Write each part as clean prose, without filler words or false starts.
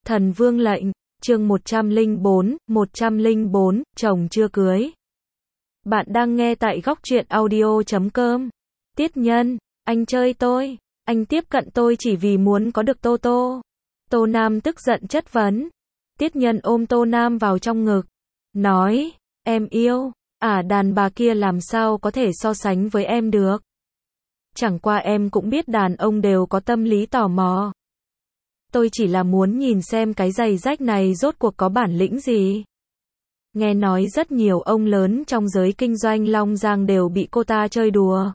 Thần Vương lệnh, chương 104, chồng chưa cưới. Bạn đang nghe tại góc truyện audio.com. Tiết Nhân, anh chơi tôi, anh tiếp cận tôi chỉ vì muốn có được Tô Tô. Tô Nam tức giận chất vấn. Tiết Nhân ôm Tô Nam vào trong ngực, nói, em yêu, đàn bà kia làm sao có thể so sánh với em được. Chẳng qua em cũng biết đàn ông đều có tâm lý tò mò. Tôi chỉ là muốn nhìn xem cái giày rách này rốt cuộc có bản lĩnh gì. Nghe nói rất nhiều ông lớn trong giới kinh doanh Long Giang đều bị cô ta chơi đùa.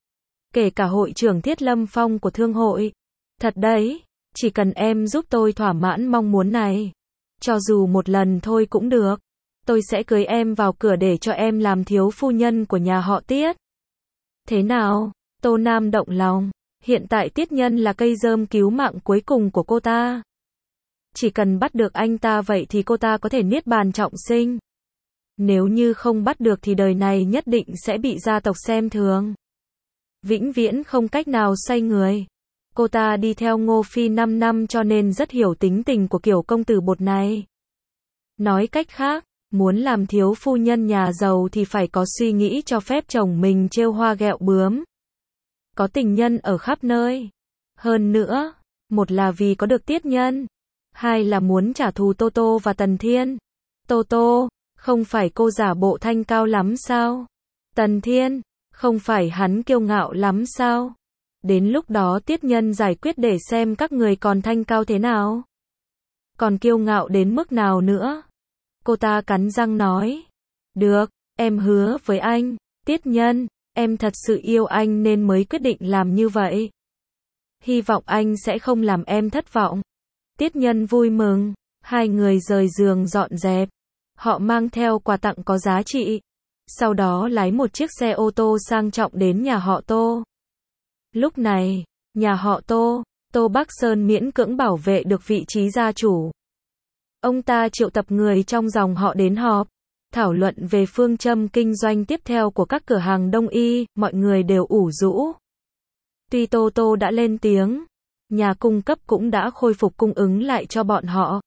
Kể cả hội trưởng Thiết Lâm Phong của thương hội. Thật đấy, chỉ cần em giúp tôi thỏa mãn mong muốn này. Cho dù một lần thôi cũng được. Tôi sẽ cưới em vào cửa để cho em làm thiếu phu nhân của nhà họ Tiết. Thế nào? Tô Nam động lòng. Hiện tại Tiết Nhân là cây rơm cứu mạng cuối cùng của cô ta. Chỉ cần bắt được anh ta vậy thì cô ta có thể niết bàn trọng sinh. Nếu như không bắt được thì đời này nhất định sẽ bị gia tộc xem thường. Vĩnh viễn không cách nào xoay người. Cô ta đi theo Ngô Phi 5 năm cho nên rất hiểu tính tình của kiểu công tử bột này. Nói cách khác, muốn làm thiếu phu nhân nhà giàu thì phải có suy nghĩ cho phép chồng mình trêu hoa ghẹo bướm. Có tình nhân ở khắp nơi. Hơn nữa, một là vì có được Tiết Nhân, hai là muốn trả thù Tô Tô và Tần Thiên. Tô Tô, không phải cô giả bộ thanh cao lắm sao? Tần Thiên, không phải hắn kiêu ngạo lắm sao? Đến lúc đó Tiết Nhân giải quyết để xem các người còn thanh cao thế nào. Còn kiêu ngạo đến mức nào nữa? Cô ta cắn răng nói. Được, em hứa với anh, Tiết Nhân. Em thật sự yêu anh nên mới quyết định làm như vậy. Hy vọng anh sẽ không làm em thất vọng. Tiết Nhân vui mừng. Hai người rời giường dọn dẹp. Họ mang theo quà tặng có giá trị. Sau đó lái một chiếc xe ô tô sang trọng đến nhà họ Tô. Lúc này, nhà họ Tô, Tô Bắc Sơn miễn cưỡng bảo vệ được vị trí gia chủ. Ông ta triệu tập người trong dòng họ đến họp. Thảo luận về phương châm kinh doanh tiếp theo của các cửa hàng đông y, mọi người đều ủ rũ. Tuy Tô Tô đã lên tiếng, nhà cung cấp cũng đã khôi phục cung ứng lại cho bọn họ.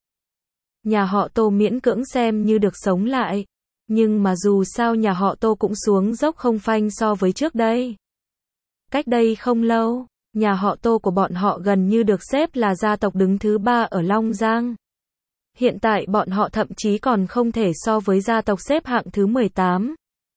Nhà họ Tô miễn cưỡng xem như được sống lại, nhưng mà dù sao nhà họ Tô cũng xuống dốc không phanh so với trước đây. Cách đây không lâu, nhà họ Tô của bọn họ gần như được xếp là gia tộc đứng thứ 3 ở Long Giang. Hiện tại bọn họ thậm chí còn không thể so với gia tộc xếp hạng thứ 18.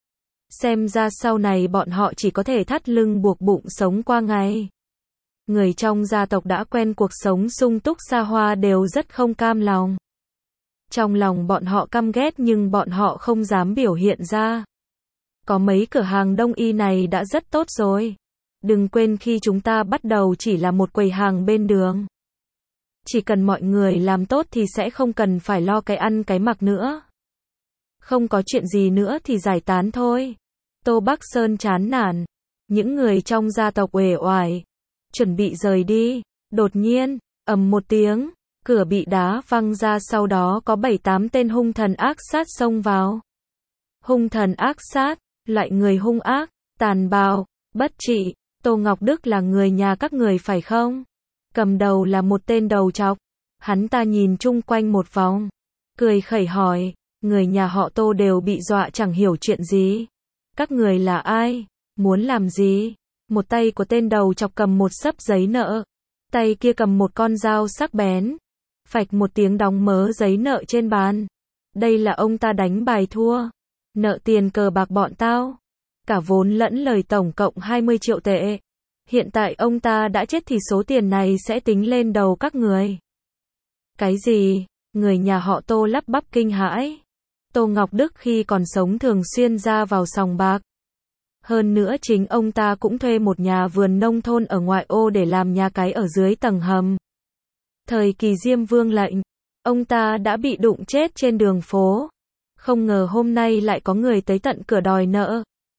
Xem ra sau này bọn họ chỉ có thể thắt lưng buộc bụng sống qua ngày. Người trong gia tộc đã quen cuộc sống sung túc xa hoa đều rất không cam lòng. Trong lòng bọn họ căm ghét nhưng bọn họ không dám biểu hiện ra. Có mấy cửa hàng đông y này đã rất tốt rồi. Đừng quên khi chúng ta bắt đầu chỉ là một quầy hàng bên đường. Chỉ cần mọi người làm tốt thì sẽ không cần phải lo cái ăn cái mặc nữa. Không có chuyện gì nữa thì giải tán thôi. Tô Bắc Sơn chán nản. Những người trong gia tộc uể oải. Chuẩn bị rời đi. Đột nhiên, ầm một tiếng, cửa bị đá văng ra sau đó có 7-8 tên hung thần ác sát xông vào. Hung thần ác sát, loại người hung ác, tàn bạo, bất trị. Tô Ngọc Đức là người nhà các người phải không? Cầm đầu là một tên đầu trọc. Hắn ta nhìn chung quanh một vòng. Cười khẩy hỏi. Người nhà họ Tô đều bị dọa chẳng hiểu chuyện gì. Các người là ai? Muốn làm gì? Một tay của tên đầu trọc cầm một xấp giấy nợ. Tay kia cầm một con dao sắc bén. Phạch một tiếng đóng mớ giấy nợ trên bàn. Đây là ông ta đánh bài thua. Nợ tiền cờ bạc bọn tao. Cả vốn lẫn lời tổng cộng 20 triệu tệ. Hiện tại ông ta đã chết thì số tiền này sẽ tính lên đầu các người. Cái gì? Người nhà họ Tô lắp bắp kinh hãi. Tô Ngọc Đức khi còn sống thường xuyên ra vào sòng bạc. Hơn nữa chính ông ta cũng thuê một nhà vườn nông thôn ở ngoại ô để làm nhà cái ở dưới tầng hầm. Thời kỳ Diêm Vương lệnh, ông ta đã bị đụng chết trên đường phố. Không ngờ hôm nay lại có người tới tận cửa đòi nợ.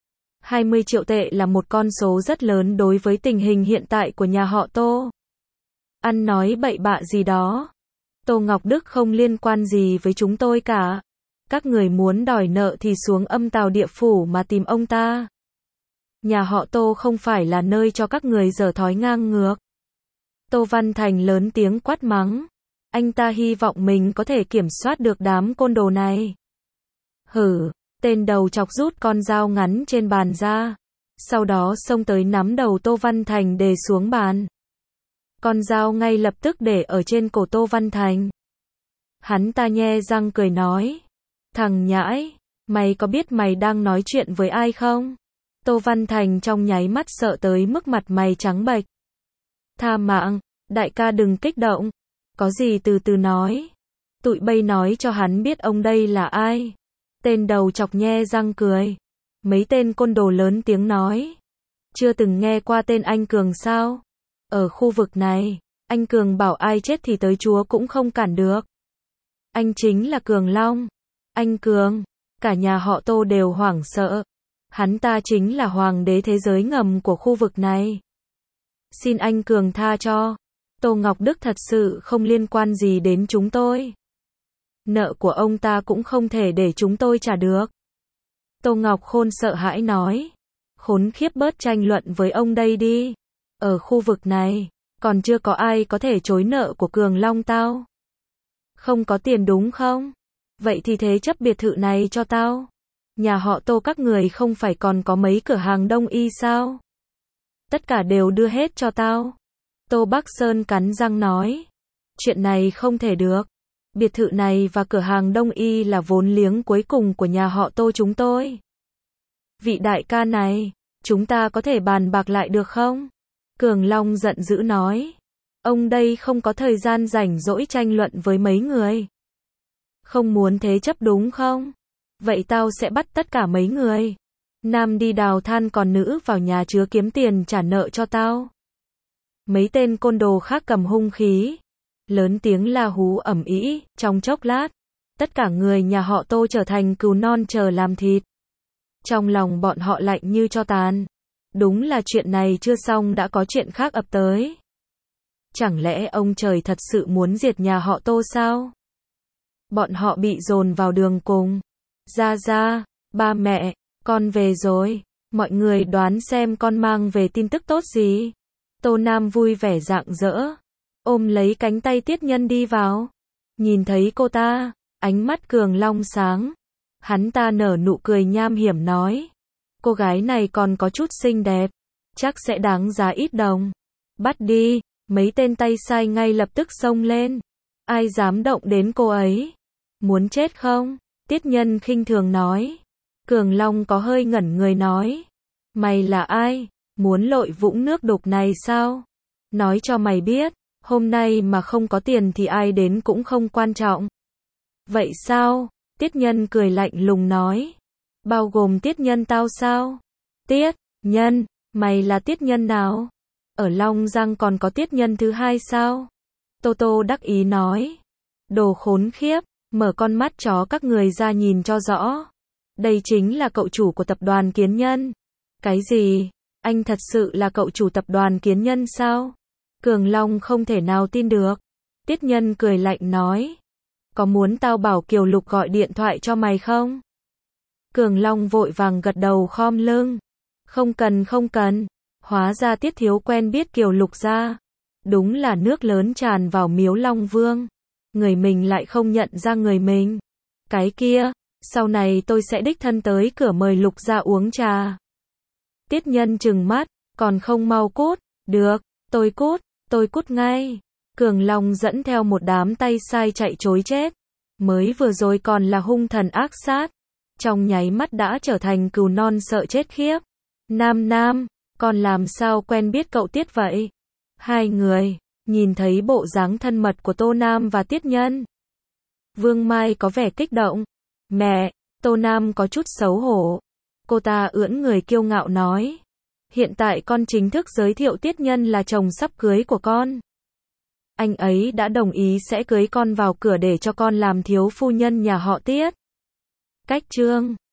20 triệu tệ là một con số rất lớn đối với tình hình hiện tại của nhà họ Tô. Ăn nói bậy bạ gì đó. Tô Ngọc Đức không liên quan gì với chúng tôi cả. Các người muốn đòi nợ thì xuống Âm Tào Địa Phủ mà tìm ông ta. Nhà họ Tô không phải là nơi cho các người dở thói ngang ngược. Tô Văn Thành lớn tiếng quát mắng. Anh ta hy vọng mình có thể kiểm soát được đám côn đồ này. Hử, tên đầu chọc rút con dao ngắn trên bàn ra. Sau đó xông tới nắm đầu Tô Văn Thành đè xuống bàn. Con dao ngay lập tức để ở trên cổ Tô Văn Thành. Hắn ta nhe răng cười nói. Thằng nhãi, mày có biết mày đang nói chuyện với ai không? Tô Văn Thành trong nháy mắt sợ tới mức mặt mày trắng bệch. Tha mạng, đại ca đừng kích động. Có gì từ từ nói. Tụi bay nói cho hắn biết ông đây là ai. Tên đầu chọc nhe răng cười. Mấy tên côn đồ lớn tiếng nói. Chưa từng nghe qua tên anh Cường sao? Ở khu vực này, anh Cường bảo ai chết thì tới chúa cũng không cản được. Anh chính là Cường Long. Anh Cường, cả nhà họ Tô đều hoảng sợ. Hắn ta chính là hoàng đế thế giới ngầm của khu vực này. Xin anh Cường tha cho. Tô Ngọc Đức thật sự không liên quan gì đến chúng tôi. Nợ của ông ta cũng không thể để chúng tôi trả được. Tô Ngọc Khôn sợ hãi nói. Khốn khiếp, bớt tranh luận với ông đây đi. Ở khu vực này, còn chưa có ai có thể chối nợ của Cường Long tao. Không có tiền đúng không? Vậy thì thế chấp biệt thự này cho tao. Nhà họ Tô các người không phải còn có mấy cửa hàng đông y sao? Tất cả đều đưa hết cho tao. Tô Bắc Sơn cắn răng nói. Chuyện này không thể được. Biệt thự này và cửa hàng đông y là vốn liếng cuối cùng của nhà họ Tô chúng tôi. Vị đại ca này, chúng ta có thể bàn bạc lại được không? Cường Long giận dữ nói. Ông đây không có thời gian rảnh rỗi tranh luận với mấy người. Không muốn thế chấp đúng không? Vậy tao sẽ bắt tất cả mấy người. Nam đi đào than còn nữ vào nhà chứa kiếm tiền trả nợ cho tao. Mấy tên côn đồ khác cầm hung khí. Lớn tiếng la hú ầm ĩ, trong chốc lát. Tất cả người nhà họ Tô trở thành cừu non chờ làm thịt. Trong lòng bọn họ lạnh như tro tàn. Đúng là chuyện này chưa xong đã có chuyện khác ập tới. Chẳng lẽ ông trời thật sự muốn diệt nhà họ Tô sao? Bọn họ bị dồn vào đường cùng. Ra, ba mẹ, con về rồi. Mọi người đoán xem con mang về tin tức tốt gì? Tô Nam vui vẻ rạng rỡ. Ôm lấy cánh tay Tiết Nhân đi vào. Nhìn thấy cô ta, ánh mắt Cường Long sáng. Hắn ta nở nụ cười nham hiểm nói. Cô gái này còn có chút xinh đẹp. Chắc sẽ đáng giá ít đồng. Bắt đi. Mấy tên tay sai ngay lập tức xông lên. Ai dám động đến cô ấy? Muốn chết không? Tiết Nhân khinh thường nói. Cường Long có hơi ngẩn người nói. Mày là ai? Muốn lội vũng nước đục này sao? Nói cho mày biết, hôm nay mà không có tiền thì ai đến cũng không quan trọng. Vậy sao? Tiết Nhân cười lạnh lùng nói. Bao gồm Tiết Nhân tao sao? Tiết Nhân, mày là Tiết Nhân nào? Ở Long Giang còn có Tiết Nhân thứ hai sao? Tô Tô đắc ý nói. Đồ khốn khiếp, mở con mắt chó các người ra nhìn cho rõ. Đây chính là cậu chủ của tập đoàn Kiến Nhân. Cái gì? Anh thật sự là cậu chủ tập đoàn Kiến Nhân sao? Cường Long không thể nào tin được. Tiết Nhân cười lạnh nói. Có muốn tao bảo Kiều Lục gọi điện thoại cho mày không? Cường Long vội vàng gật đầu khom lưng. Không cần. Hóa ra Tiết Thiếu quen biết Kiều Lục ra. Đúng là nước lớn tràn vào miếu Long Vương. Người mình lại không nhận ra người mình. Cái kia, sau này tôi sẽ đích thân tới cửa mời Lục ra uống trà. Tiết Nhân trừng mắt, còn không mau cút? Được, tôi cút ngay. Cường Long dẫn theo một đám tay sai chạy trối chết. Mới vừa rồi còn là hung thần ác sát. Trong nháy mắt đã trở thành cừu non sợ chết khiếp. Nam, con làm sao quen biết cậu Tiết vậy? Hai người, nhìn thấy bộ dáng thân mật của Tô Nam và Tiết Nhân. Vương Mai có vẻ kích động. Mẹ, Tô Nam có chút xấu hổ. Cô ta ưỡn người kiêu ngạo nói. Hiện tại con chính thức giới thiệu Tiết Nhân là chồng sắp cưới của con. Anh ấy đã đồng ý sẽ cưới con vào cửa để cho con làm thiếu phu nhân nhà họ Tiết. Cách chương